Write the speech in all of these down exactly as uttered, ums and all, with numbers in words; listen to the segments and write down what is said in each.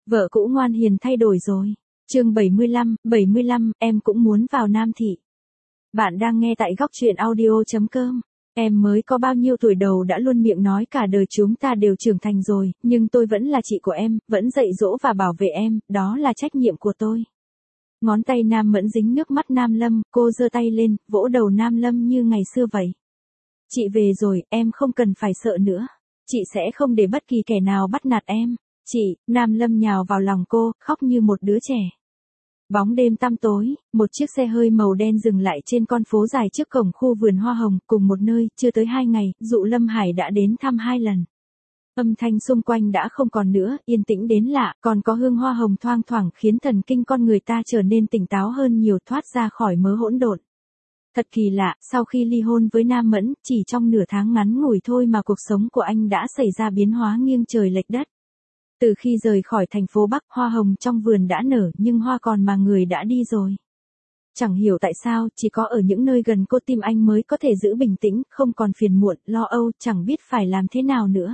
Vợ cũ ngoan hiền thay đổi rồi. Chương bảy mươi lăm, bảy mươi lăm, em cũng muốn vào Nam Thị. Bạn đang nghe tại góc truyện audio chấm com. Em mới có bao nhiêu tuổi đầu đã luôn miệng nói cả đời chúng ta đều trưởng thành rồi, nhưng tôi vẫn là chị của em, vẫn dạy dỗ và bảo vệ em, đó là trách nhiệm của tôi. Ngón tay Nam Mẫn dính nước mắt Nam Lâm, cô giơ tay lên, vỗ đầu Nam Lâm như ngày xưa vậy. Chị về rồi, em không cần phải sợ nữa. Chị sẽ không để bất kỳ kẻ nào bắt nạt em. Chị, Nam Lâm nhào vào lòng cô, khóc như một đứa trẻ. Bóng đêm tăm tối, một chiếc xe hơi màu đen dừng lại trên con phố dài trước cổng khu vườn hoa hồng, cùng một nơi, chưa tới hai ngày, Dụ Lâm Hải đã đến thăm hai lần. Âm thanh xung quanh đã không còn nữa, yên tĩnh đến lạ, còn có hương hoa hồng thoang thoảng khiến thần kinh con người ta trở nên tỉnh táo hơn nhiều, thoát ra khỏi mớ hỗn độn. Thật kỳ lạ, sau khi ly hôn với Nam Mẫn, chỉ trong nửa tháng ngắn ngủi thôi mà cuộc sống của anh đã xảy ra biến hóa nghiêng trời lệch đất. Từ khi rời khỏi thành phố Bắc, hoa hồng trong vườn đã nở, nhưng hoa còn mà người đã đi rồi. Chẳng hiểu tại sao, chỉ có ở những nơi gần cô tim anh mới có thể giữ bình tĩnh, không còn phiền muộn, lo âu, chẳng biết phải làm thế nào nữa.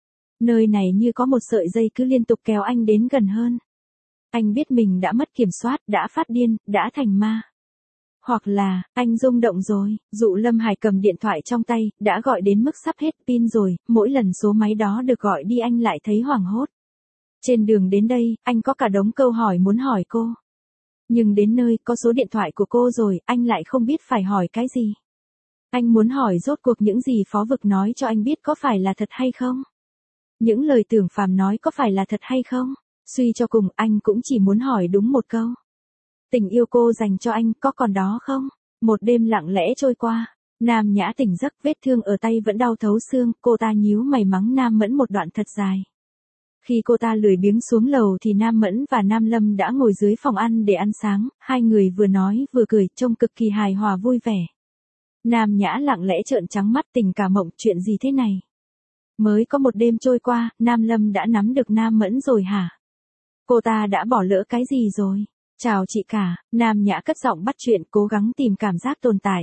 Nơi này như có một sợi dây cứ liên tục kéo anh đến gần hơn. Anh biết mình đã mất kiểm soát, đã phát điên, đã thành ma. Hoặc là, anh rung động rồi. Dụ Lâm Hải cầm điện thoại trong tay, đã gọi đến mức sắp hết pin rồi, mỗi lần số máy đó được gọi đi anh lại thấy hoảng hốt. Trên đường đến đây, anh có cả đống câu hỏi muốn hỏi cô. Nhưng đến nơi, có số điện thoại của cô rồi, anh lại không biết phải hỏi cái gì. Anh muốn hỏi rốt cuộc những gì Phó Vực nói cho anh biết có phải là thật hay không? Những lời Tưởng Phàm nói có phải là thật hay không? Suy cho cùng, anh cũng chỉ muốn hỏi đúng một câu. Tình yêu cô dành cho anh có còn đó không? Một đêm lặng lẽ trôi qua. Nam Nhã tỉnh giấc, vết thương ở tay vẫn đau thấu xương, cô ta nhíu mày mắng Nam Mẫn một đoạn thật dài. Khi cô ta lười biếng xuống lầu thì Nam Mẫn và Nam Lâm đã ngồi dưới phòng ăn để ăn sáng, hai người vừa nói vừa cười, trông cực kỳ hài hòa vui vẻ. Nam Nhã lặng lẽ trợn trắng mắt, tình cả mộng, chuyện gì thế này? Mới có một đêm trôi qua, Nam Lâm đã nắm được Nam Mẫn rồi hả? Cô ta đã bỏ lỡ cái gì rồi? Chào chị cả, Nam Nhã cất giọng bắt chuyện, cố gắng tìm cảm giác tồn tại.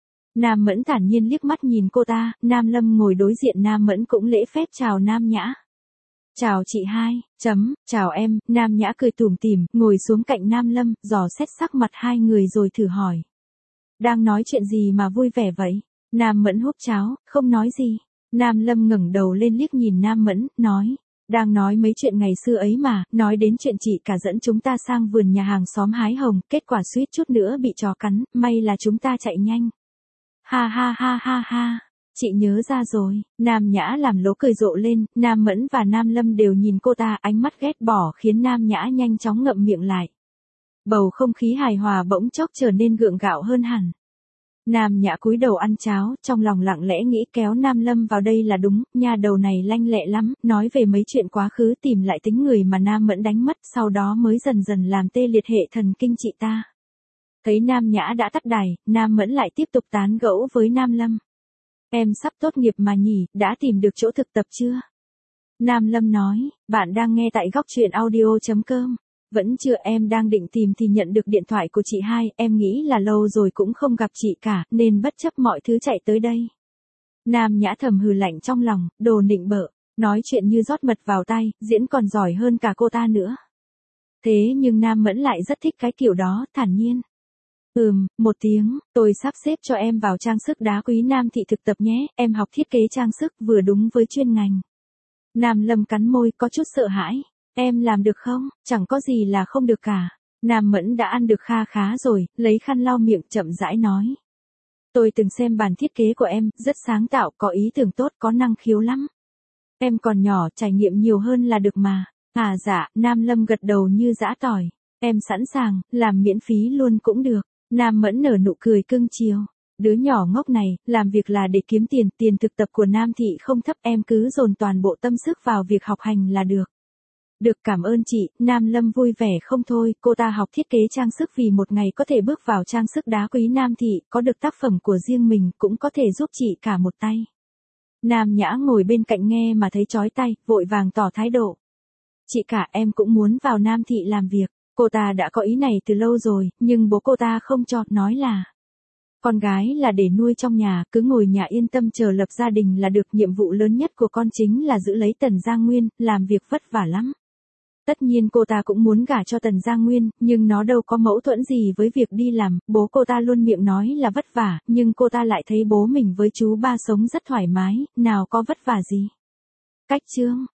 Nam Mẫn thản nhiên liếc mắt nhìn cô ta, Nam Lâm ngồi đối diện Nam Mẫn cũng lễ phép chào Nam Nhã. Chào chị hai, chấm, chào em, Nam Nhã cười tủm tỉm, ngồi xuống cạnh Nam Lâm, dò xét sắc mặt hai người rồi thử hỏi. Đang nói chuyện gì mà vui vẻ vậy? Nam Mẫn húp cháo, không nói gì. Nam Lâm ngẩng đầu lên liếc nhìn Nam Mẫn, nói. Đang nói mấy chuyện ngày xưa ấy mà, nói đến chuyện chị cả dẫn chúng ta sang vườn nhà hàng xóm hái hồng, kết quả suýt chút nữa bị chó cắn, may là chúng ta chạy nhanh. Ha ha ha ha ha. Chị nhớ ra rồi, Nam Nhã làm lố cười rộ lên, Nam Mẫn và Nam Lâm đều nhìn cô ta, ánh mắt ghét bỏ khiến Nam Nhã nhanh chóng ngậm miệng lại. Bầu không khí hài hòa bỗng chốc trở nên gượng gạo hơn hẳn. Nam Nhã cúi đầu ăn cháo, trong lòng lặng lẽ nghĩ kéo Nam Lâm vào đây là đúng, nha đầu này lanh lẹ lắm, nói về mấy chuyện quá khứ tìm lại tính người mà Nam Mẫn đánh mất, sau đó mới dần dần làm tê liệt hệ thần kinh chị ta. Thấy Nam Nhã đã tắt đài, Nam Mẫn lại tiếp tục tán gẫu với Nam Lâm. Em sắp tốt nghiệp mà nhỉ, đã tìm được chỗ thực tập chưa? Nam Lâm nói, bạn đang nghe tại góc truyện audio chấm com. Vẫn chưa, em đang định tìm thì nhận được điện thoại của chị hai, em nghĩ là lâu rồi cũng không gặp chị cả, nên bất chấp mọi thứ chạy tới đây. Nam Nhã thầm hừ lạnh trong lòng, đồ nịnh bợ, nói chuyện như rót mật vào tay, diễn còn giỏi hơn cả cô ta nữa. Thế nhưng Nam Mẫn lại rất thích cái kiểu đó, thản nhiên. Ừm, một tiếng, tôi sắp xếp cho em vào trang sức đá quý Nam Thị thực tập nhé, em học thiết kế trang sức vừa đúng với chuyên ngành. Nam Lâm cắn môi, có chút sợ hãi. Em làm được không? Chẳng có gì là không được cả. Nam Mẫn đã ăn được kha khá rồi, lấy khăn lau miệng chậm rãi nói. Tôi từng xem bản thiết kế của em, rất sáng tạo, có ý tưởng tốt, có năng khiếu lắm. Em còn nhỏ, trải nghiệm nhiều hơn là được mà. À dạ, Nam Lâm gật đầu như giã tỏi. Em sẵn sàng, làm miễn phí luôn cũng được. Nam Mẫn nở nụ cười cưng chiều. Đứa nhỏ ngốc này, làm việc là để kiếm tiền, tiền thực tập của Nam Thị không thấp, em cứ dồn toàn bộ tâm sức vào việc học hành là được. Được, cảm ơn chị, Nam Lâm vui vẻ không thôi, cô ta học thiết kế trang sức vì một ngày có thể bước vào trang sức đá quý Nam Thị, có được tác phẩm của riêng mình, cũng có thể giúp chị cả một tay. Nam Nhã ngồi bên cạnh nghe mà thấy chói tai, vội vàng tỏ thái độ. Chị cả, em cũng muốn vào Nam Thị làm việc. Cô ta đã có ý này từ lâu rồi, nhưng bố cô ta không cho, nói là con gái là để nuôi trong nhà, cứ ngồi nhà yên tâm chờ lập gia đình là được, nhiệm vụ lớn nhất của con chính là giữ lấy Tần Giang Nguyên, làm việc vất vả lắm. Tất nhiên cô ta cũng muốn gả cho Tần Gia Nguyên, nhưng nó đâu có mâu thuẫn gì với việc đi làm, bố cô ta luôn miệng nói là vất vả, nhưng cô ta lại thấy bố mình với chú ba sống rất thoải mái, nào có vất vả gì. Cách chương